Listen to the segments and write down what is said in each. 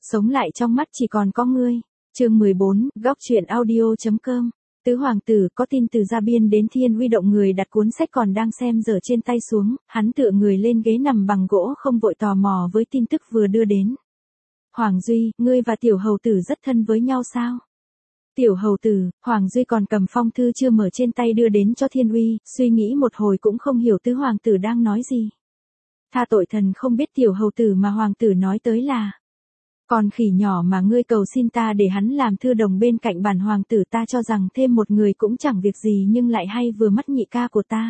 Sống lại trong mắt chỉ còn có ngươi. Chương 14, góc truyện audio.com. Tứ hoàng tử có tin từ Gia Biên đến Thiên Uy động người đặt cuốn sách còn đang xem dở trên tay xuống, hắn tựa người lên ghế nằm bằng gỗ không vội tò mò với tin tức vừa đưa đến. Hoàng Duy, ngươi và tiểu hầu tử rất thân với nhau sao? Tiểu hầu tử, Hoàng Duy còn cầm phong thư chưa mở trên tay đưa đến cho Thiên Uy, suy nghĩ một hồi cũng không hiểu tứ hoàng tử đang nói gì. Tha tội thần không biết tiểu hầu tử mà hoàng tử nói tới là con khỉ nhỏ mà ngươi cầu xin ta để hắn làm thư đồng bên cạnh bản hoàng tử, ta cho rằng thêm một người cũng chẳng việc gì nhưng lại hay vừa mắt nhị ca của ta.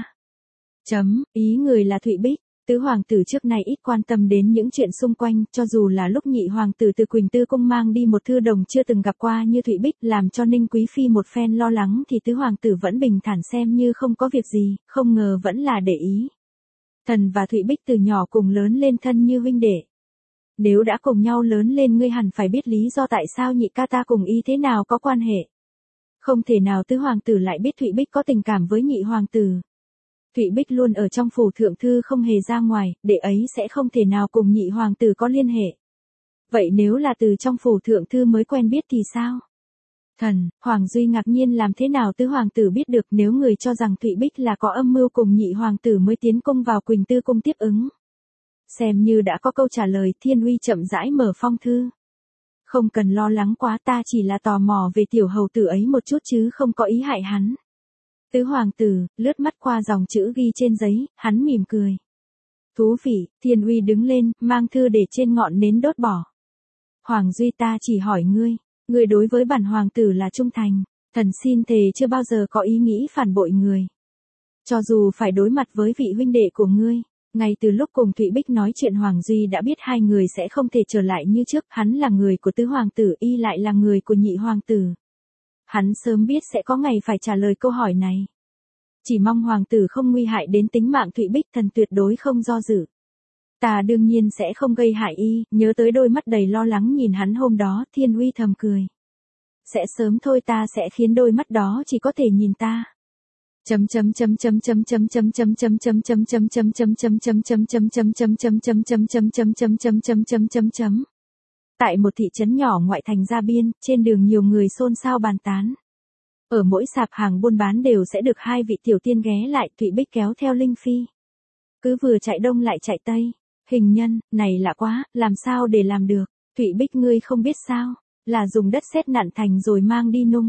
Ý người là Thụy Bích. Tứ hoàng tử trước nay ít quan tâm đến những chuyện xung quanh, cho dù là lúc nhị hoàng tử từ Quỳnh Tư cung mang đi một thư đồng chưa từng gặp qua như Thụy Bích làm cho Ninh Quý Phi một phen lo lắng thì tứ hoàng tử vẫn bình thản xem như không có việc gì, không ngờ vẫn là để ý. Thần và Thụy Bích từ nhỏ cùng lớn lên thân như huynh đệ. Nếu đã cùng nhau lớn lên ngươi hẳn phải biết lý do tại sao nhị ca ta cùng y thế nào có quan hệ. Không thể nào tứ hoàng tử lại biết Thụy Bích có tình cảm với nhị hoàng tử. Thụy Bích luôn ở trong phủ thượng thư không hề ra ngoài, để ấy sẽ không thể nào cùng nhị hoàng tử có liên hệ. Vậy nếu là từ trong phủ thượng thư mới quen biết thì sao? Thần, Hoàng Duy ngạc nhiên làm thế nào tứ hoàng tử biết được, nếu người cho rằng Thụy Bích là có âm mưu cùng nhị hoàng tử mới tiến cung vào Quỳnh Tư cung tiếp ứng. Xem như đã có câu trả lời, Thiên Uy chậm rãi mở phong thư. Không cần lo lắng quá, ta chỉ là tò mò về tiểu hầu tử ấy một chút chứ không có ý hại hắn. Tứ hoàng tử, lướt mắt qua dòng chữ ghi trên giấy, hắn mỉm cười. Thú vị, Thiên Uy đứng lên, mang thư để trên ngọn nến đốt bỏ. Hoàng Duy, ta chỉ hỏi ngươi đối với bản hoàng tử là trung thành, thần xin thề chưa bao giờ có ý nghĩ phản bội người. Cho dù phải đối mặt với vị huynh đệ của ngươi. Ngay từ lúc cùng Thụy Bích nói chuyện Hoàng Duy đã biết hai người sẽ không thể trở lại như trước, hắn là người của tứ hoàng tử, y lại là người của nhị hoàng tử. Hắn sớm biết sẽ có ngày phải trả lời câu hỏi này. Chỉ mong hoàng tử không nguy hại đến tính mạng Thụy Bích, thần tuyệt đối không do dự. Ta đương nhiên sẽ không gây hại y, nhớ tới đôi mắt đầy lo lắng nhìn hắn hôm đó, Thiên Uy thầm cười. Sẽ sớm thôi, ta sẽ khiến đôi mắt đó chỉ có thể nhìn ta. Tại một thị trấn nhỏ ngoại thành Gia Biên, trên đường nhiều người xôn xao bàn tán. Ở mỗi sạp hàng buôn bán đều sẽ được hai vị tiểu tiên ghé lại, Thụy Bích kéo theo Linh Phi. Cứ vừa chạy đông lại chạy tây, hình nhân, này lạ quá, làm sao để làm được, Thụy Bích ngươi không biết sao, là dùng đất sét nặn thành rồi mang đi nung,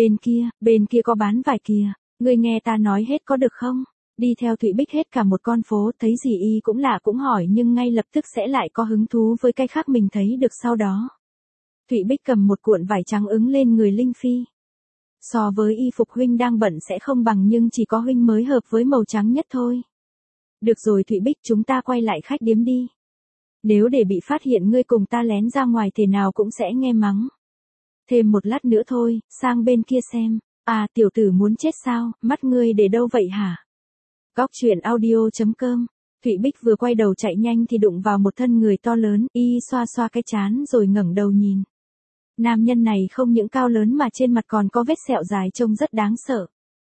bên kia có bán vải kìa. Ngươi nghe ta nói hết có được không? Đi theo Thụy Bích hết cả một con phố, thấy gì y cũng lạ cũng hỏi nhưng ngay lập tức sẽ lại có hứng thú với cái khác mình thấy được sau đó. Thụy Bích cầm một cuộn vải trắng ứng lên người Linh Phi. So với y phục huynh đang bận sẽ không bằng nhưng chỉ có huynh mới hợp với màu trắng nhất thôi. Được rồi Thụy Bích, chúng ta quay lại khách điếm đi. Nếu để bị phát hiện ngươi cùng ta lén ra ngoài thế nào cũng sẽ nghe mắng. Thêm một lát nữa thôi, sang bên kia xem. À, tiểu tử muốn chết sao, mắt ngươi để đâu vậy hả? Góc truyện audio.com. Thụy Bích vừa quay đầu chạy nhanh thì đụng vào một thân người to lớn, y xoa xoa cái trán rồi ngẩng đầu nhìn. Nam nhân này không những cao lớn mà trên mặt còn có vết sẹo dài trông rất đáng sợ.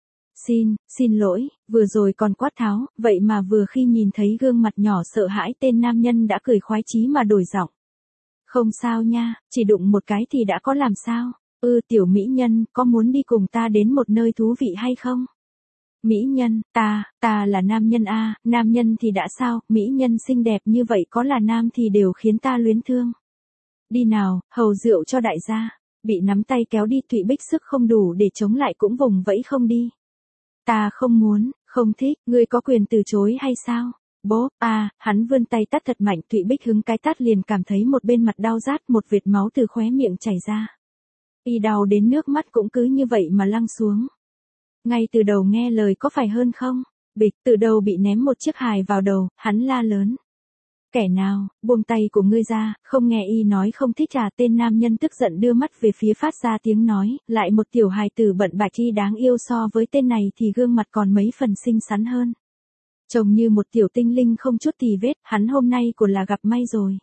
Xin lỗi, vừa rồi còn quát tháo, vậy mà vừa khi nhìn thấy gương mặt nhỏ sợ hãi tên nam nhân đã cười khoái chí mà đổi giọng. Không sao nha, chỉ đụng một cái thì đã có làm sao. Tiểu mỹ nhân, có muốn đi cùng ta đến một nơi thú vị hay không? Mỹ nhân, ta là nam nhân a, nam nhân thì đã sao, mỹ nhân xinh đẹp như vậy có là nam thì đều khiến ta luyến thương. Đi nào, hầu rượu cho đại gia. Bị nắm tay kéo đi, Thụy Bích sức không đủ để chống lại cũng vùng vẫy không đi. Ta không muốn, không thích, ngươi có quyền từ chối hay sao? Bố, hắn vươn tay tát thật mạnh, Thụy Bích hứng cái tát liền cảm thấy một bên mặt đau rát, một vệt máu từ khóe miệng chảy ra. Y đau đến nước mắt cũng cứ như vậy mà lăn xuống. Ngay từ đầu nghe lời có phải hơn không? Bịch, từ đầu bị ném một chiếc hài vào đầu, hắn la lớn. Kẻ nào, buông tay của ngươi ra, không nghe y nói không thích à? Tên nam nhân tức giận đưa mắt về phía phát ra tiếng nói, lại một tiểu hài tử bận bạch y đáng yêu, so với tên này thì gương mặt còn mấy phần xinh xắn hơn. Trông như một tiểu tinh linh không chút tì vết, hắn hôm nay của là gặp may rồi.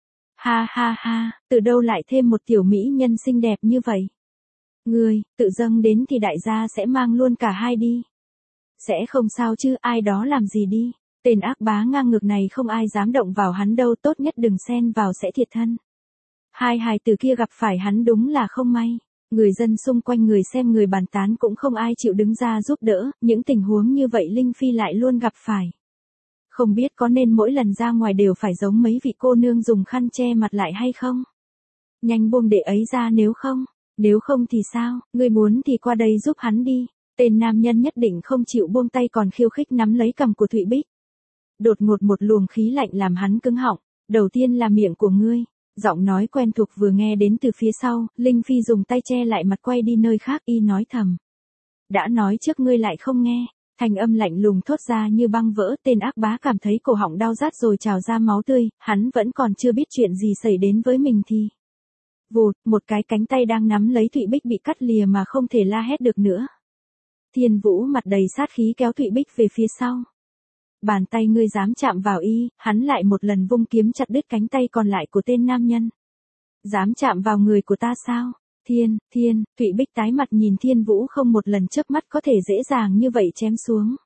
Ha, từ đâu lại thêm một tiểu mỹ nhân xinh đẹp như vậy? Ngươi, tự dâng đến thì đại gia sẽ mang luôn cả hai đi. Sẽ không sao chứ, ai đó làm gì đi. Tên ác bá ngang ngược này không ai dám động vào hắn đâu, tốt nhất đừng xen vào sẽ thiệt thân. Hai hài tử kia gặp phải hắn đúng là không may. Người dân xung quanh người xem người bàn tán cũng không ai chịu đứng ra giúp đỡ, những tình huống như vậy Linh Phi lại luôn gặp phải. Không biết có nên mỗi lần ra ngoài đều phải giống mấy vị cô nương dùng khăn che mặt lại hay không? Nhanh buông đệ ấy ra nếu không thì sao, ngươi muốn thì qua đây giúp hắn đi. Tên nam nhân nhất định không chịu buông tay còn khiêu khích nắm lấy cằm của Thụy Bích. Đột ngột một luồng khí lạnh làm hắn cứng họng, đầu tiên là miệng của ngươi. Giọng nói quen thuộc vừa nghe đến từ phía sau, Linh Phi dùng tay che lại mặt quay đi nơi khác y nói thầm. Đã nói trước ngươi lại không nghe, thanh âm lạnh lùng thốt ra như băng vỡ, tên ác bá cảm thấy cổ họng đau rát rồi trào ra máu tươi, hắn vẫn còn chưa biết chuyện gì xảy đến với mình thì. Vụt, một cái cánh tay đang nắm lấy Thụy Bích bị cắt lìa mà không thể la hét được nữa. Thiên Vũ mặt đầy sát khí kéo Thụy Bích về phía sau. Bàn tay ngươi dám chạm vào y, hắn lại một lần vung kiếm chặt đứt cánh tay còn lại của tên nam nhân. Dám chạm vào người của ta sao? Thụy Bích tái mặt nhìn Thiên Vũ không một lần chớp mắt có thể dễ dàng như vậy chém xuống.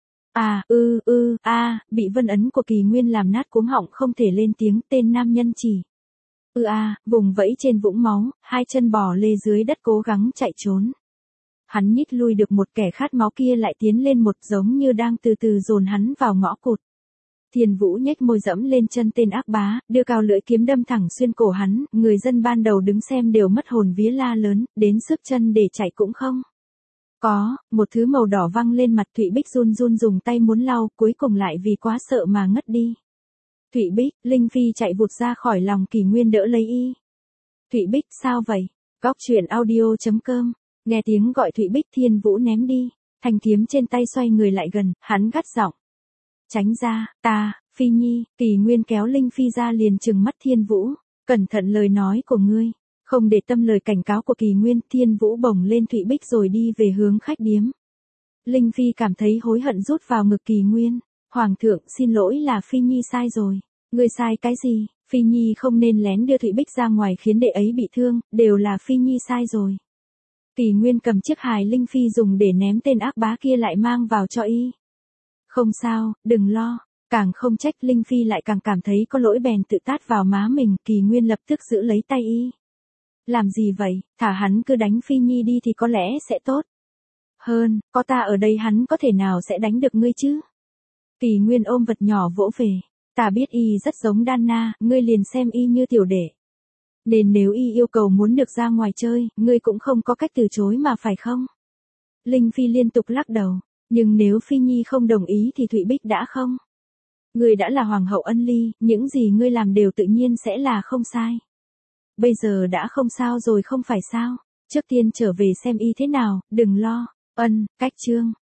Bị vân ấn của Kỳ Nguyên làm nát cuống họng không thể lên tiếng, tên nam nhân chỉ. Vùng vẫy trên vũng máu, hai chân bò lê dưới đất cố gắng chạy trốn. Hắn nhích lui được một kẻ khát máu kia lại tiến lên một giống như đang từ từ dồn hắn vào ngõ cụt. Thiên Vũ nhếch môi dẫm lên chân tên ác bá, đưa cao lưỡi kiếm đâm thẳng xuyên cổ hắn, người dân ban đầu đứng xem đều mất hồn vía la lớn, đến sức chân để chạy cũng không. Có, một thứ màu đỏ văng lên mặt Thụy Bích run run dùng tay muốn lau, cuối cùng lại vì quá sợ mà ngất đi. Thụy Bích, Linh Phi chạy vụt ra khỏi lòng Kỳ Nguyên đỡ lấy y. Thụy Bích, sao vậy? Góc truyện audio.com. Nghe tiếng gọi Thụy Bích, Thiên Vũ ném đi, thanh kiếm trên tay xoay người lại gần, hắn gắt giọng. Tránh ra, Phi Nhi, Kỳ Nguyên kéo Linh Phi ra liền trừng mắt Thiên Vũ, cẩn thận lời nói của ngươi, không để tâm lời cảnh cáo của Kỳ Nguyên, Thiên Vũ bổng lên Thụy Bích rồi đi về hướng khách điếm. Linh Phi cảm thấy hối hận rút vào ngực Kỳ Nguyên, Hoàng thượng xin lỗi là Phi Nhi sai rồi, ngươi sai cái gì, Phi Nhi không nên lén đưa Thụy Bích ra ngoài khiến đệ ấy bị thương, đều là Phi Nhi sai rồi. Kỳ Nguyên cầm chiếc hài Linh Phi dùng để ném tên ác bá kia lại mang vào cho y. Không sao, đừng lo, càng không trách Linh Phi lại càng cảm thấy có lỗi bèn tự tát vào má mình, Kỳ Nguyên lập tức giữ lấy tay y. Làm gì vậy, thả hắn cứ đánh Phi Nhi đi thì có lẽ sẽ tốt. Hơn, có ta ở đây hắn có thể nào sẽ đánh được ngươi chứ? Kỳ Nguyên ôm vật nhỏ vỗ về, ta biết y rất giống Đanna, ngươi liền xem y như tiểu đệ. Nên nếu y yêu cầu muốn được ra ngoài chơi, ngươi cũng không có cách từ chối mà phải không? Linh Phi liên tục lắc đầu, nhưng nếu Phi Nhi không đồng ý thì Thụy Bích đã không. Ngươi đã là Hoàng hậu Ân Ly, những gì ngươi làm đều tự nhiên sẽ là không sai. Bây giờ đã không sao rồi không phải sao? Trước tiên trở về xem y thế nào, đừng lo. Cách chương.